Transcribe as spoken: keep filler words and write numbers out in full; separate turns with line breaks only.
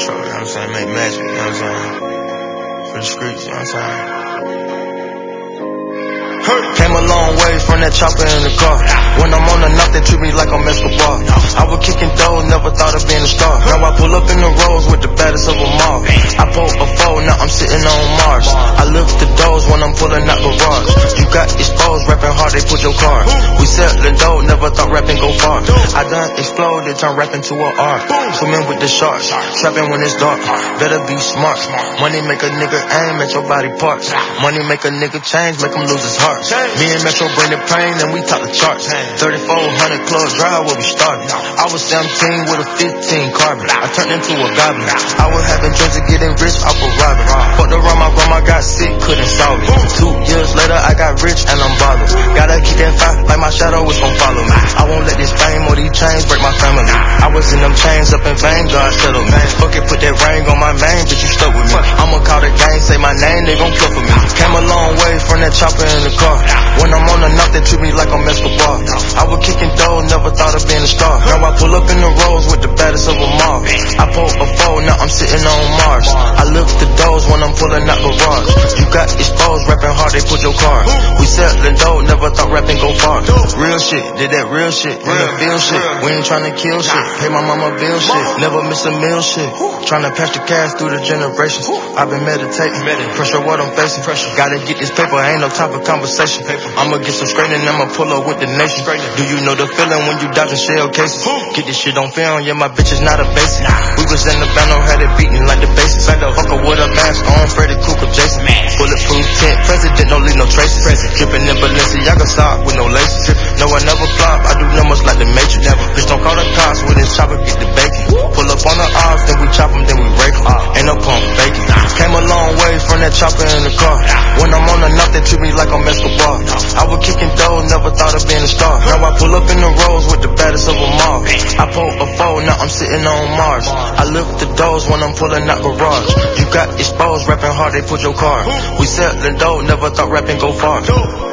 metro, you know what I'm saying? Make magic, you know what I'm saying? For the streets, you know what I'm saying? Came a long way from that chopper in the car. When I'm on the knock, they treat me like I'm Escobar. I was kicking dough, never thought of being a star. Now I pull up in the rolls with the baddest of them all. I pulled a four, now I'm sitting on Mars. I lift the doors when I'm pulling out garage. You got exposed, rapping hard, they put your car. We set the dough, never thought rapping go far. I done exploded, turn rapping to an art. Swimming with the sharks, trapping when it's dark. Better be smart. Money make a nigga aim at your body parts. Money make a nigga change, make him lose his heart. Me and Metro bring the pain and we top the charts. thirty-four hundred club drive where we started. I was seventeen with a fifteen carbon. I turned into a goblin. I was having dreams of getting rich off of robbing. Fucked around, my grandma got sick, couldn't solve it. Two years later I got rich and I'm bothered. Gotta keep that fire like my shadow was gon' follow me. I won't let this fame or these chains break my family. I was in them chains up in vain, God settled me. Fuck it, put that ring on my main, bitch, you stuck with me. I'ma call the gang, say my name, they gon' flip for me. Came a long way from that chopper in the car. When I'm on the knock, they treat me like I'm Escobar. I was kicking dough, never thought of being a star. Now I pull up in the rolls with the baddest of them all. I pulled a four, now I'm sitting on Mars. I lift the doors when I'm pulling out garage. You got exposed, rapping hard, they put your car. We set the dough, never thought rapping go far. Real shit, did that real shit, in the field shit. We ain't tryna kill shit, pay my mama bill shit. Never miss a meal shit. Tryna pass the cash through the generations. I've been meditating, pressure what I'm facing. Gotta get this paper, ain't no time for conversation. I'ma get some straightening, I'ma pull up with the nation. Do you know the feeling when you dodging shell cases? Get this shit on film, yeah, my bitch is not a basic. We was in the band, had it beating like the bases. Fuck her with a mask on, Freddy Krueger, Jason. Bulletproof tent, president, don't leave no traces. Dripping in Balenciaga stock with no laces. No, I never flop, I do numbers like the Matrix. Bitch, don't call the cops with this chopper, get the bacon. Pull up on the ops, then we chop them, then we rake them. Ain't no pump faking. Came a long way from that chopper in the car. When I'm on the knock, they treat me like I'm Escobar. I was kicking dough, never thought of being a star. Now I pull up in the rolls with the baddest of them all. I pulled a four, now I'm sitting on Mars. I lift the doors when I'm pulling out garage. You got exposed, rapping hard, they put your car. We set the dough, never thought rapping go far.